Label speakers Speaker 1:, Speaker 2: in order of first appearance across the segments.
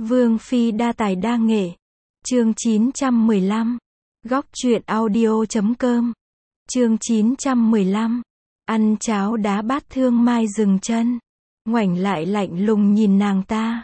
Speaker 1: Vương phi đa tài đa nghệ. Chương 915. Góc truyện audio.com. Chương 915. Ăn cháo đá bát. Thương Mai dừng chân, ngoảnh lại lạnh lùng nhìn nàng ta.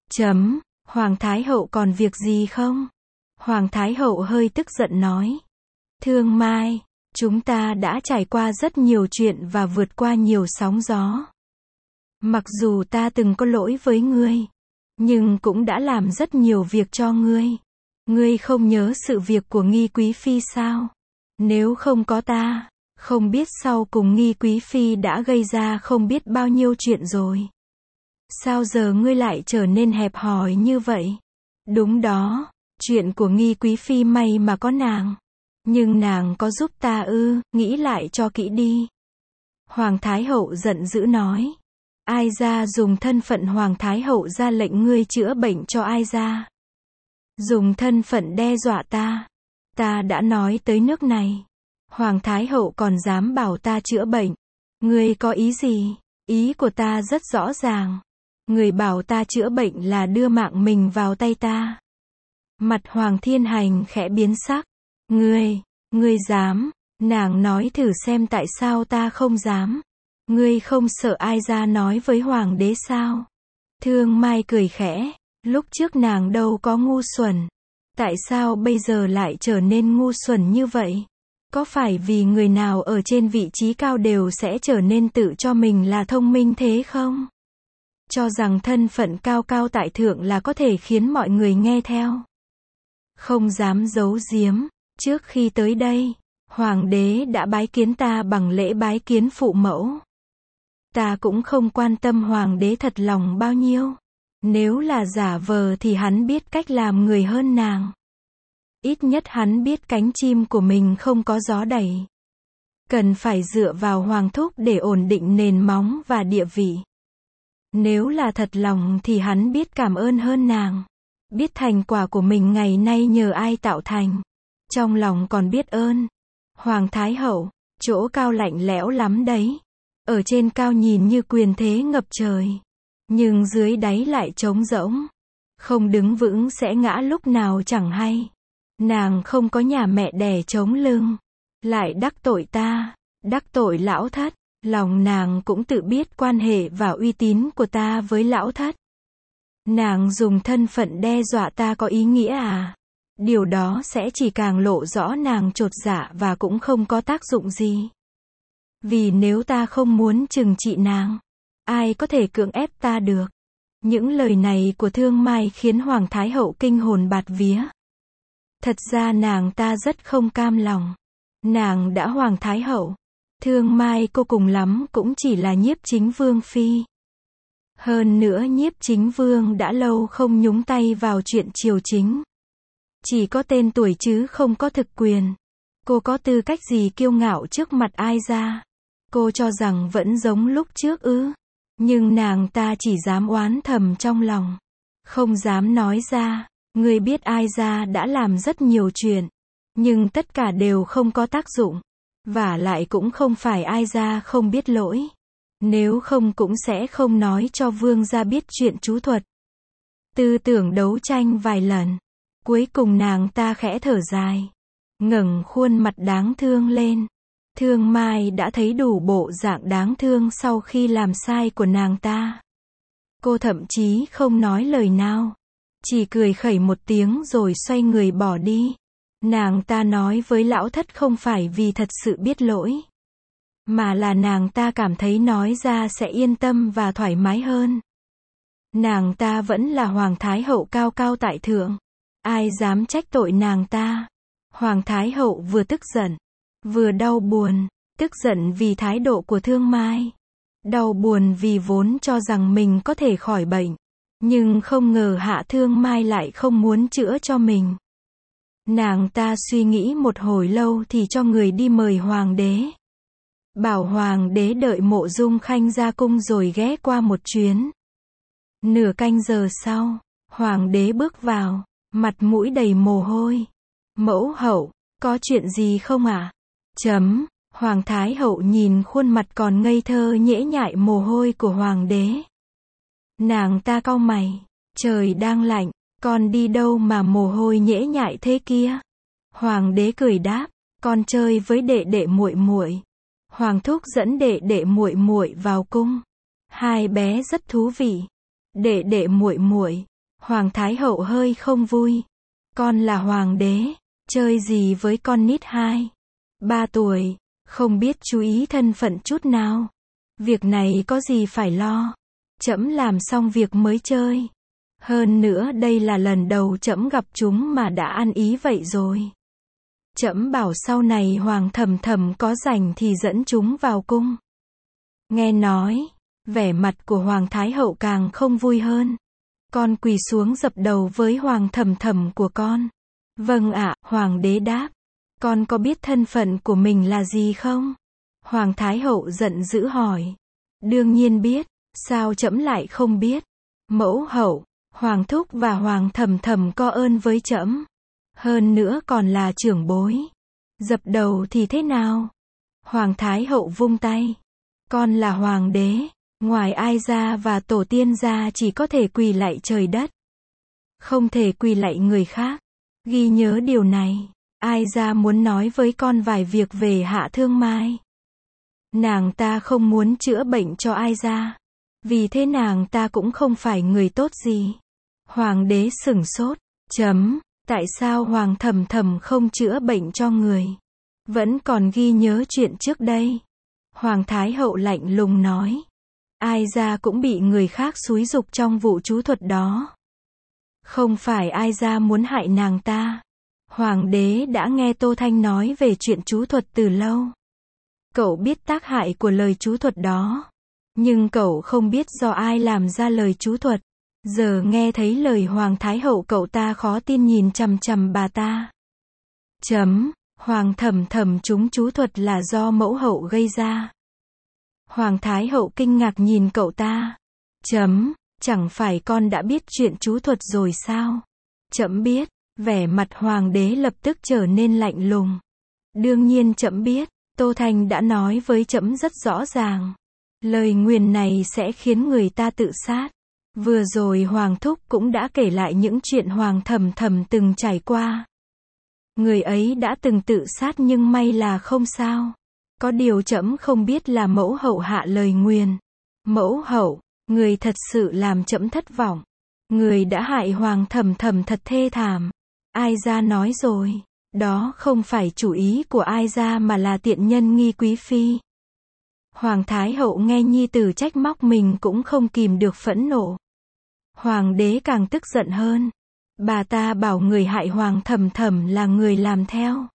Speaker 1: Hoàng Thái Hậu còn việc gì không? Hoàng Thái Hậu hơi tức giận nói. Thương Mai, chúng ta đã trải qua rất nhiều chuyện và vượt qua nhiều sóng gió. Mặc dù ta từng có lỗi với ngươi, nhưng cũng đã làm rất nhiều việc cho ngươi. Ngươi không nhớ sự việc của Nghi Quý Phi sao? Nếu không có ta, không biết sau cùng Nghi Quý Phi đã gây ra không biết bao nhiêu chuyện rồi. Sao giờ ngươi lại trở nên hẹp hòi như vậy? Đúng đó, chuyện của Nghi Quý Phi may mà có nàng. Nhưng nàng có giúp ta ư? Nghĩ lại cho kỹ đi. Hoàng Thái Hậu giận dữ nói. Ai ra dùng thân phận Hoàng Thái Hậu ra lệnh ngươi chữa bệnh cho ai ra? Dùng thân phận đe dọa ta. Ta đã nói tới nước này. Hoàng Thái Hậu còn dám bảo ta chữa bệnh. Ngươi có ý gì? Ý của ta rất rõ ràng. Người bảo ta chữa bệnh là đưa mạng mình vào tay ta. Mặt Hoàng Thiên Hành khẽ biến sắc. Ngươi dám? Nàng nói thử xem tại sao ta không dám. Ngươi không sợ ai ra nói với Hoàng đế sao? Thương Mai cười khẽ. Lúc trước nàng đâu có ngu xuẩn. Tại sao bây giờ lại trở nên ngu xuẩn như vậy? Có phải vì người nào ở trên vị trí cao đều sẽ trở nên tự cho mình là thông minh thế không? Cho rằng thân phận cao cao tại thượng là có thể khiến mọi người nghe theo. Không dám giấu giếm, trước khi tới đây, Hoàng đế đã bái kiến ta bằng lễ bái kiến phụ mẫu. Ta cũng không quan tâm Hoàng đế thật lòng bao nhiêu. Nếu là giả vờ thì hắn biết cách làm người hơn nàng. Ít nhất hắn biết cánh chim của mình không có gió đẩy. Cần phải dựa vào Hoàng thúc để ổn định nền móng và địa vị. Nếu là thật lòng thì hắn biết cảm ơn hơn nàng. Biết thành quả của mình ngày nay nhờ ai tạo thành. Trong lòng còn biết ơn. Hoàng Thái Hậu, chỗ cao lạnh lẽo lắm đấy. Ở trên cao nhìn như quyền thế ngập trời. Nhưng dưới đáy lại trống rỗng. Không đứng vững sẽ ngã lúc nào chẳng hay. Nàng không có nhà mẹ đẻ chống lưng. Lại đắc tội ta, đắc tội lão thất. Lòng nàng cũng tự biết quan hệ và uy tín của ta với lão thất. Nàng dùng thân phận đe dọa ta có ý nghĩa à? Điều đó sẽ chỉ càng lộ rõ nàng chột dạ và cũng không có tác dụng gì. Vì nếu ta không muốn trừng trị nàng, ai có thể cưỡng ép ta được? Những lời này của Thương Mai khiến Hoàng Thái Hậu kinh hồn bạt vía. Thật ra nàng ta rất không cam lòng. Nàng đã Hoàng Thái Hậu. Thương Mai cô cùng lắm cũng chỉ là Nhiếp Chính Vương phi. Hơn nữa Nhiếp Chính Vương đã lâu không nhúng tay vào chuyện triều chính. Chỉ có tên tuổi chứ không có thực quyền. Cô có tư cách gì kiêu ngạo trước mặt ai ra? Cô cho rằng vẫn giống lúc trước ư? Nhưng nàng ta chỉ dám oán thầm trong lòng. Không dám nói ra. Người biết ai ra đã làm rất nhiều chuyện. Nhưng tất cả đều không có tác dụng. Vả lại cũng không phải ai ra không biết lỗi. Nếu không cũng sẽ không nói cho vương gia biết chuyện chú thuật. Tư tưởng đấu tranh vài lần. Cuối cùng nàng ta khẽ thở dài. Ngẩng khuôn mặt đáng thương lên. Thương Mai đã thấy đủ bộ dạng đáng thương sau khi làm sai của nàng ta. Cô thậm chí không nói lời nào. Chỉ cười khẩy một tiếng rồi xoay người bỏ đi. Nàng ta nói với lão thất không phải vì thật sự biết lỗi. Mà là nàng ta cảm thấy nói ra sẽ yên tâm và thoải mái hơn. Nàng ta vẫn là Hoàng Thái Hậu cao cao tại thượng. Ai dám trách tội nàng ta? Hoàng Thái Hậu vừa tức giận, vừa đau buồn. Tức giận vì thái độ của Thương Mai. Đau buồn vì vốn cho rằng mình có thể khỏi bệnh. Nhưng không ngờ Hạ Thương Mai lại không muốn chữa cho mình. Nàng ta suy nghĩ một hồi lâu thì cho người đi mời Hoàng đế. Bảo Hoàng đế đợi Mộ Dung Khanh ra cung rồi ghé qua một chuyến. Nửa canh giờ sau, Hoàng đế bước vào, mặt mũi đầy mồ hôi. Mẫu hậu, có chuyện gì không ạ? Hoàng Thái Hậu nhìn khuôn mặt còn ngây thơ nhễ nhại mồ hôi của Hoàng đế. Nàng ta cau mày. Trời đang lạnh, con đi đâu mà mồ hôi nhễ nhại thế kia? Hoàng đế cười đáp, con chơi với đệ đệ muội muội. Hoàng thúc dẫn đệ đệ muội muội vào cung. Hai bé rất thú vị. Đệ đệ muội muội. Hoàng thái hậu hơi không vui. Con là hoàng đế, chơi gì với con nít 2, 3 tuổi, không biết chú ý thân phận chút nào. Việc này có gì phải lo. Trẫm làm xong việc mới chơi. Hơn nữa đây là lần đầu trẫm gặp chúng mà đã ăn ý vậy rồi. Trẫm bảo sau này Hoàng Thầm Thầm có rảnh thì dẫn chúng vào cung. Nghe nói, vẻ mặt của Hoàng Thái Hậu càng không vui hơn. Con quỳ xuống dập đầu với Hoàng Thầm Thầm của con. Vâng ạ, Hoàng đế đáp. Con có biết thân phận của mình là gì không? Hoàng Thái Hậu giận dữ hỏi. Đương nhiên biết, sao trẫm lại không biết? Mẫu hậu, Hoàng thúc và Hoàng Thầm Thầm có ơn với trẫm. Hơn nữa còn là trưởng bối. Dập đầu thì thế nào? Hoàng Thái Hậu vung tay. Con là hoàng đế, ngoài ai ra và tổ tiên ra chỉ có thể quỳ lạy trời đất. Không thể quỳ lạy người khác. Ghi nhớ điều này. Ai ra muốn nói với con vài việc về Hạ Thương Mai. Nàng ta không muốn chữa bệnh cho ai ra. Vì thế nàng ta cũng không phải người tốt gì. Hoàng đế sửng sốt. Tại sao Hoàng Thầm Thầm không chữa bệnh cho người? Vẫn còn ghi nhớ chuyện trước đây. Hoàng Thái Hậu lạnh lùng nói. Ai ra cũng bị người khác xúi giục trong vụ chú thuật đó. Không phải ai ra muốn hại nàng ta. Hoàng đế đã nghe Tô Thanh nói về chuyện chú thuật từ lâu. Cậu biết tác hại của lời chú thuật đó. Nhưng cậu không biết do ai làm ra lời chú thuật. Giờ nghe thấy lời Hoàng Thái Hậu cậu ta khó tin nhìn chằm chằm bà ta. Hoàng Thầm Thầm chúng chú thuật là do mẫu hậu gây ra. Hoàng Thái Hậu kinh ngạc nhìn cậu ta. Chẳng phải con đã biết chuyện chú thuật rồi sao? Trẫm biết. Vẻ mặt hoàng đế lập tức trở nên lạnh lùng. Đương nhiên trẫm biết. Tô Thanh đã nói với trẫm rất rõ ràng. Lời nguyền này sẽ khiến người ta tự sát. Vừa rồi Hoàng Thúc cũng đã kể lại những chuyện Hoàng Thầm Thầm từng trải qua. Người ấy đã từng tự sát nhưng may là không sao. Có điều trẫm không biết là mẫu hậu hạ lời nguyền. Mẫu hậu, người thật sự làm trẫm thất vọng. Người đã hại Hoàng Thầm Thầm thật thê thảm. Ai ra nói rồi, đó không phải chủ ý của ai ra mà là tiện nhân Nghi Quý Phi. Hoàng Thái Hậu nghe nhi tử trách móc mình cũng không kìm được phẫn nộ. Hoàng đế càng tức giận hơn. Bà ta bảo người hại Hoàng Thầm Thầm là người làm theo.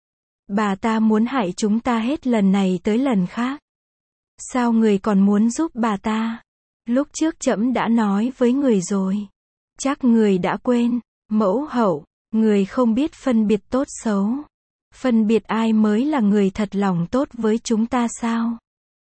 Speaker 1: Bà ta muốn hại chúng ta hết lần này tới lần khác. Sao người còn muốn giúp bà ta? Lúc trước trẫm đã nói với người rồi. Chắc người đã quên. Mẫu hậu, người không biết phân biệt tốt xấu. Phân biệt ai mới là người thật lòng tốt với chúng ta sao?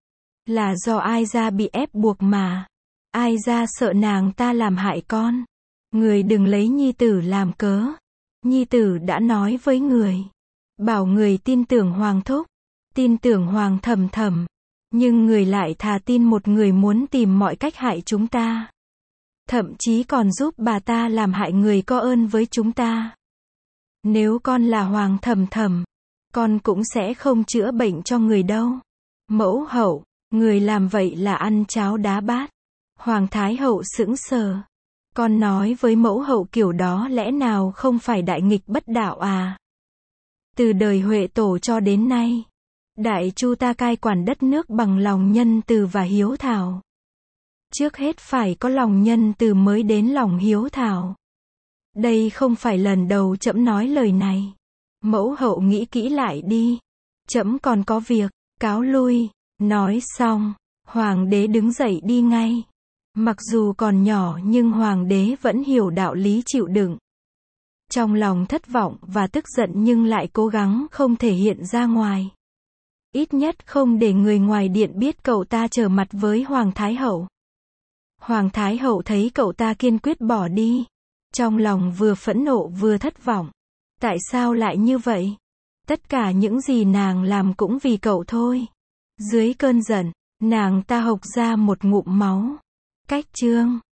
Speaker 1: Là do ai ra bị ép buộc mà. Ai ra sợ nàng ta làm hại con. Người đừng lấy nhi tử làm cớ. Nhi tử đã nói với người. Bảo người tin tưởng Hoàng Thúc. Tin tưởng Hoàng Thầm Thầm. Nhưng người lại thà tin một người muốn tìm mọi cách hại chúng ta. Thậm chí còn giúp bà ta làm hại người có ơn với chúng ta. Nếu con là Hoàng Thầm Thầm, con cũng sẽ không chữa bệnh cho người đâu. Mẫu hậu, người làm vậy là ăn cháo đá bát. Hoàng Thái Hậu sững sờ. Con nói với mẫu hậu kiểu đó lẽ nào không phải đại nghịch bất đạo à? Từ đời Huệ Tổ cho đến nay, Đại Chu ta cai quản đất nước bằng lòng nhân từ và hiếu thảo. Trước hết phải có lòng nhân từ mới đến lòng hiếu thảo. Đây không phải lần đầu trẫm nói lời này. Mẫu hậu nghĩ kỹ lại đi. Trẫm còn có việc, cáo lui. Nói xong, hoàng đế đứng dậy đi ngay. Mặc dù còn nhỏ nhưng hoàng đế vẫn hiểu đạo lý chịu đựng. Trong lòng thất vọng và tức giận nhưng lại cố gắng không thể hiện ra ngoài. Ít nhất không để người ngoài điện biết cậu ta trở mặt với Hoàng Thái Hậu. Hoàng Thái Hậu thấy cậu ta kiên quyết bỏ đi. Trong lòng vừa phẫn nộ vừa thất vọng. Tại sao lại như vậy? Tất cả những gì nàng làm cũng vì cậu thôi. Dưới cơn giận, nàng ta hộc ra một ngụm máu. Cách chương